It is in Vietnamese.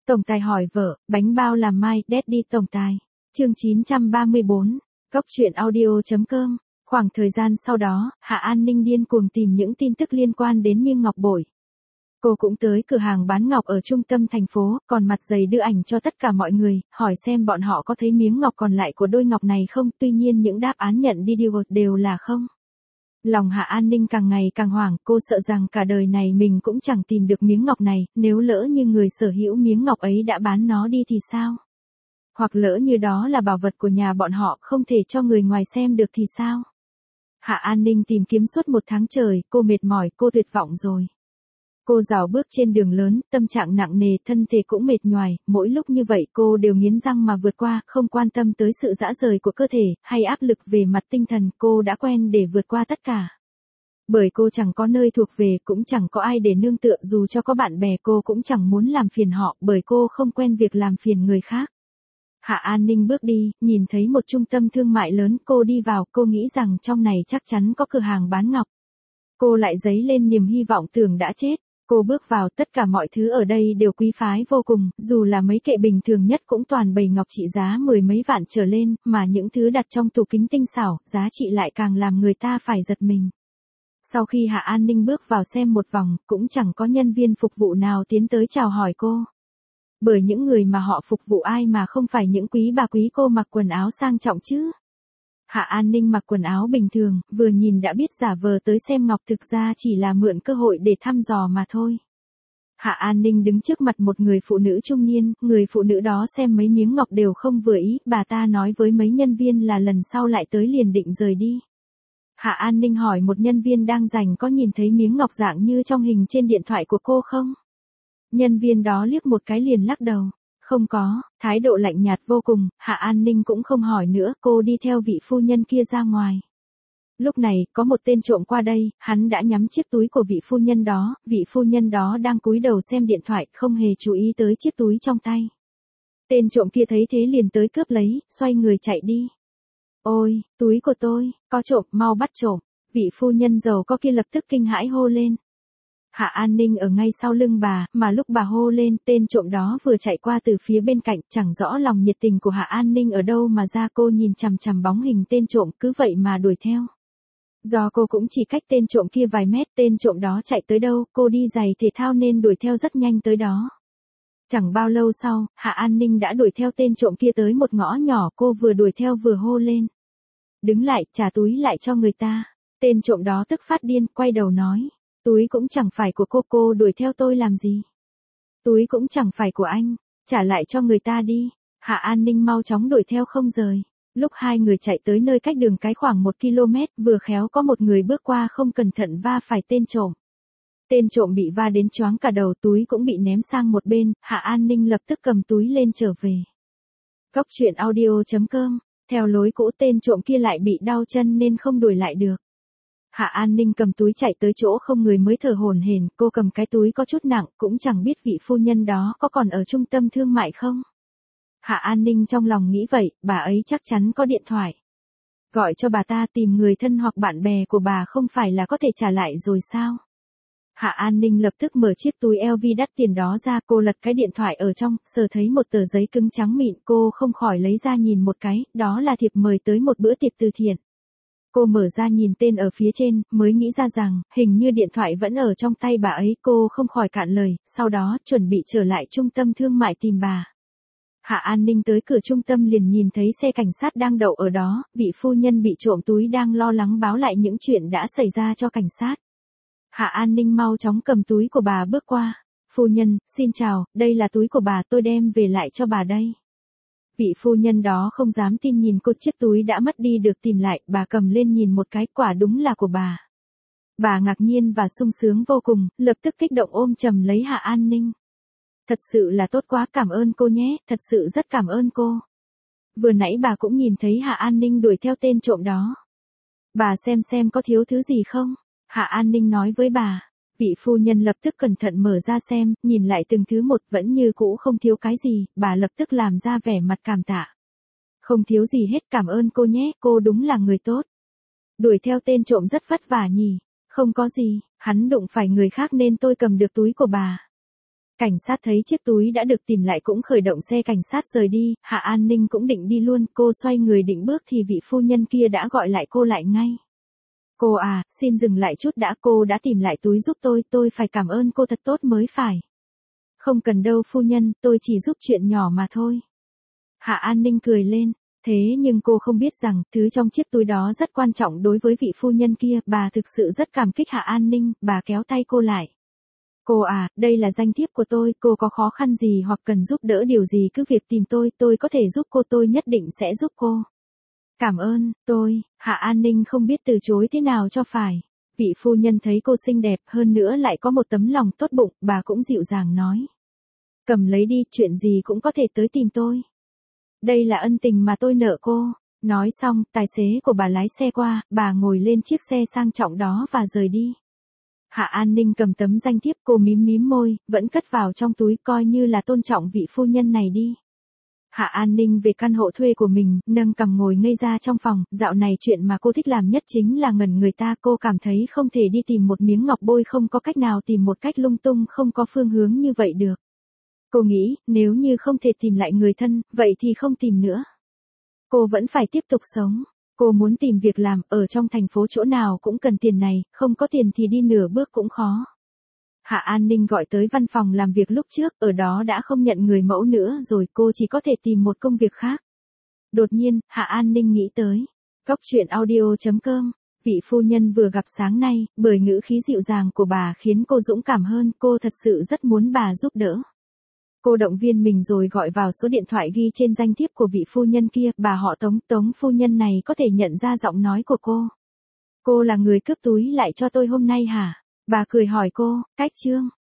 Tổng tài hỏi vợ, bánh bao làm mai, Daddy tổng tài. Chương 934, Góc truyện audio.com. Khoảng thời gian sau đó, Hạ An Ninh điên cuồng tìm những tin tức liên quan đến miếng ngọc bội. Cô cũng tới cửa hàng bán ngọc ở trung tâm thành phố, còn mặt dày đưa ảnh cho tất cả mọi người, hỏi xem bọn họ có thấy miếng ngọc còn lại của đôi ngọc này không, tuy nhiên những đáp án nhận đi đều là không. Lòng Hạ An Ninh càng ngày càng hoảng, cô sợ rằng cả đời này mình cũng chẳng tìm được miếng ngọc này, nếu lỡ như người sở hữu miếng ngọc ấy đã bán nó đi thì sao? Hoặc lỡ như đó là bảo vật của nhà bọn họ, không thể cho người ngoài xem được thì sao? Hạ An Ninh tìm kiếm suốt 1 tháng trời, cô mệt mỏi, cô tuyệt vọng rồi. Cô rảo bước trên đường lớn, tâm trạng nặng nề, thân thể cũng mệt nhoài, mỗi lúc như vậy cô đều nghiến răng mà vượt qua, không quan tâm tới sự rã rời của cơ thể, hay áp lực về mặt tinh thần, cô đã quen để vượt qua tất cả. Bởi cô chẳng có nơi thuộc về, cũng chẳng có ai để nương tựa, dù cho có bạn bè cô cũng chẳng muốn làm phiền họ, bởi cô không quen việc làm phiền người khác. Hạ An Ninh bước đi, nhìn thấy một trung tâm thương mại lớn, cô đi vào, cô nghĩ rằng trong này chắc chắn có cửa hàng bán ngọc. Cô lại dấy lên niềm hy vọng tưởng đã chết. Cô bước vào, tất cả mọi thứ ở đây đều quý phái vô cùng, dù là mấy kệ bình thường nhất cũng toàn bầy ngọc trị giá 10 mấy vạn trở lên, mà những thứ đặt trong tủ kính tinh xảo, giá trị lại càng làm người ta phải giật mình. Sau khi Hạ An Ninh bước vào xem một vòng, cũng chẳng có nhân viên phục vụ nào tiến tới chào hỏi cô. Bởi những người mà họ phục vụ ai mà không phải những quý bà quý cô mặc quần áo sang trọng chứ. Hạ An Ninh mặc quần áo bình thường, vừa nhìn đã biết giả vờ tới xem ngọc, thực ra chỉ là mượn cơ hội để thăm dò mà thôi. Hạ An Ninh đứng trước mặt một người phụ nữ trung niên, người phụ nữ đó xem mấy miếng ngọc đều không vừa ý, bà ta nói với mấy nhân viên là lần sau lại tới liền định rời đi. Hạ An Ninh hỏi một nhân viên đang rảnh có nhìn thấy miếng ngọc dạng như trong hình trên điện thoại của cô không? Nhân viên đó liếc một cái liền lắc đầu. Không có, thái độ lạnh nhạt vô cùng, Hạ An Ninh cũng không hỏi nữa, cô đi theo vị phu nhân kia ra ngoài. Lúc này, có một tên trộm qua đây, hắn đã nhắm chiếc túi của vị phu nhân đó, vị phu nhân đó đang cúi đầu xem điện thoại, không hề chú ý tới chiếc túi trong tay. Tên trộm kia thấy thế liền tới cướp lấy, xoay người chạy đi. Ôi, túi của tôi, có trộm, mau bắt trộm, vị phu nhân giàu có kia lập tức kinh hãi hô lên. Hạ An Ninh ở ngay sau lưng bà, mà lúc bà hô lên, tên trộm đó vừa chạy qua từ phía bên cạnh, chẳng rõ lòng nhiệt tình của Hạ An Ninh ở đâu mà ra, cô nhìn chằm chằm bóng hình tên trộm, cứ vậy mà đuổi theo. Do cô cũng chỉ cách tên trộm kia vài mét, tên trộm đó chạy tới đâu, cô đi giày thể thao nên đuổi theo rất nhanh tới đó. Chẳng bao lâu sau, Hạ An Ninh đã đuổi theo tên trộm kia tới một ngõ nhỏ, cô vừa đuổi theo vừa hô lên. Đứng lại, trả túi lại cho người ta. Tên trộm đó tức phát điên, quay đầu nói. Túi cũng chẳng phải của cô đuổi theo tôi làm gì? Túi cũng chẳng phải của anh, trả lại cho người ta đi. Hạ An Ninh mau chóng đuổi theo không rời. Lúc hai người chạy tới nơi cách đường cái khoảng 1 km, vừa khéo có một người bước qua không cẩn thận va phải tên trộm. Tên trộm bị va đến choáng cả đầu, túi cũng bị ném sang một bên, Hạ An Ninh lập tức cầm túi lên trở về. Góc truyện audio.com. Theo lối cũ, tên trộm kia lại bị đau chân nên không đuổi lại được. Hạ An Ninh cầm túi chạy tới chỗ không người mới thở hổn hển, cô cầm cái túi có chút nặng, cũng chẳng biết vị phu nhân đó có còn ở trung tâm thương mại không. Hạ An Ninh trong lòng nghĩ vậy, bà ấy chắc chắn có điện thoại. Gọi cho bà ta, tìm người thân hoặc bạn bè của bà không phải là có thể trả lại rồi sao? Hạ An Ninh lập tức mở chiếc túi LV đắt tiền đó ra, cô lật cái điện thoại ở trong, sờ thấy một tờ giấy cứng trắng mịn, cô không khỏi lấy ra nhìn một cái, đó là thiệp mời tới một bữa tiệc từ thiện. Cô mở ra nhìn tên ở phía trên, mới nghĩ ra rằng, hình như điện thoại vẫn ở trong tay bà ấy, cô không khỏi cạn lời, sau đó chuẩn bị trở lại trung tâm thương mại tìm bà. Hạ An Ninh tới cửa trung tâm liền nhìn thấy xe cảnh sát đang đậu ở đó, vị phu nhân bị trộm túi đang lo lắng báo lại những chuyện đã xảy ra cho cảnh sát. Hạ An Ninh mau chóng cầm túi của bà bước qua. Phu nhân, xin chào, đây là túi của bà, tôi đem về lại cho bà đây. Vị phu nhân đó không dám tin nhìn cô, chiếc túi đã mất đi được tìm lại, bà cầm lên nhìn một cái, quả đúng là của bà. Bà ngạc nhiên và sung sướng vô cùng, lập tức kích động ôm chầm lấy Hạ An Ninh. Thật sự là tốt quá, cảm ơn cô nhé, thật sự rất cảm ơn cô. Vừa nãy bà cũng nhìn thấy Hạ An Ninh đuổi theo tên trộm đó. Bà xem có thiếu thứ gì không? Hạ An Ninh nói với bà. Vị phu nhân lập tức cẩn thận mở ra xem, nhìn lại từng thứ một, vẫn như cũ không thiếu cái gì, bà lập tức làm ra vẻ mặt cảm tạ. Không thiếu gì hết, cảm ơn cô nhé, cô đúng là người tốt. Đuổi theo tên trộm rất vất vả nhỉ? Không có gì, hắn đụng phải người khác nên tôi cầm được túi của bà. Cảnh sát thấy chiếc túi đã được tìm lại cũng khởi động xe cảnh sát rời đi, Hạ An Ninh cũng định đi luôn, cô xoay người định bước thì vị phu nhân kia đã gọi lại cô lại ngay. Cô à, xin dừng lại chút đã, cô đã tìm lại túi giúp tôi phải cảm ơn cô thật tốt mới phải. Không cần đâu phu nhân, tôi chỉ giúp chuyện nhỏ mà thôi. Hạ An Ninh cười lên, thế nhưng cô không biết rằng, thứ trong chiếc túi đó rất quan trọng đối với vị phu nhân kia, bà thực sự rất cảm kích Hạ An Ninh, bà kéo tay cô lại. Cô à, đây là danh thiếp của tôi, cô có khó khăn gì hoặc cần giúp đỡ điều gì cứ việc tìm tôi có thể giúp cô, tôi nhất định sẽ giúp cô. Cảm ơn, Hạ An Ninh không biết từ chối thế nào cho phải. Vị phu nhân thấy cô xinh đẹp hơn nữa lại có một tấm lòng tốt bụng, bà cũng dịu dàng nói. Cầm lấy đi, chuyện gì cũng có thể tới tìm tôi. Đây là ân tình mà tôi nợ cô. Nói xong, tài xế của bà lái xe qua, bà ngồi lên chiếc xe sang trọng đó và rời đi. Hạ An Ninh cầm tấm danh thiếp, cô mím môi, vẫn cất vào trong túi, coi như là tôn trọng vị phu nhân này đi. Hạ An Ninh về căn hộ thuê của mình, nâng cằm ngồi ngây ra trong phòng, dạo này chuyện mà cô thích làm nhất chính là ngẩn người ta, cô cảm thấy không thể đi tìm một miếng ngọc bôi, không có cách nào tìm một cách lung tung, không có phương hướng như vậy được. Cô nghĩ, nếu như không thể tìm lại người thân, vậy thì không tìm nữa. Cô vẫn phải tiếp tục sống. Cô muốn tìm việc làm, ở trong thành phố chỗ nào cũng cần tiền này, không có tiền thì đi nửa bước cũng khó. Hạ An Ninh gọi tới văn phòng làm việc lúc trước, ở đó đã không nhận người mẫu nữa rồi, cô chỉ có thể tìm một công việc khác. Đột nhiên, Hạ An Ninh nghĩ tới. Góc truyện audio.com, vị phu nhân vừa gặp sáng nay, bởi ngữ khí dịu dàng của bà khiến cô dũng cảm hơn, cô thật sự rất muốn bà giúp đỡ. Cô động viên mình rồi gọi vào số điện thoại ghi trên danh thiếp của vị phu nhân kia, bà họ Tống phu nhân này có thể nhận ra giọng nói của cô. Cô là người cướp túi lại cho tôi hôm nay hả? Bà cười hỏi cô, cách Trương.